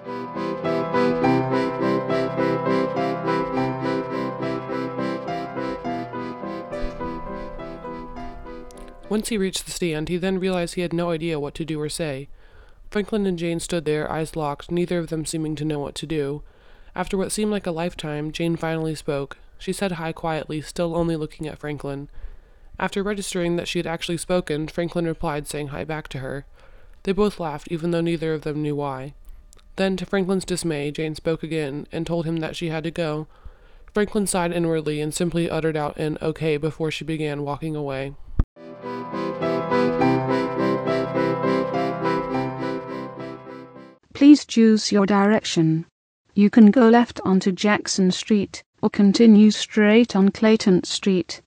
Once he reached the stand, he then realized he had no idea what to do or say. Franklin and Jane stood there, eyes locked, neither of them seeming to know what to do. After what seemed like a lifetime, Jane finally spoke. She said hi quietly, still only looking at Franklin. After registering that she had actually spoken, Franklin replied, saying hi back to her. They both laughed, even though neither of them knew why. Then, to Franklin's dismay, Jane spoke again, and told him that she had to go. Franklin sighed inwardly and simply uttered out an okay before she began walking away. Please choose your direction. You can go left onto Jackson Street or continue straight on Clayton Street.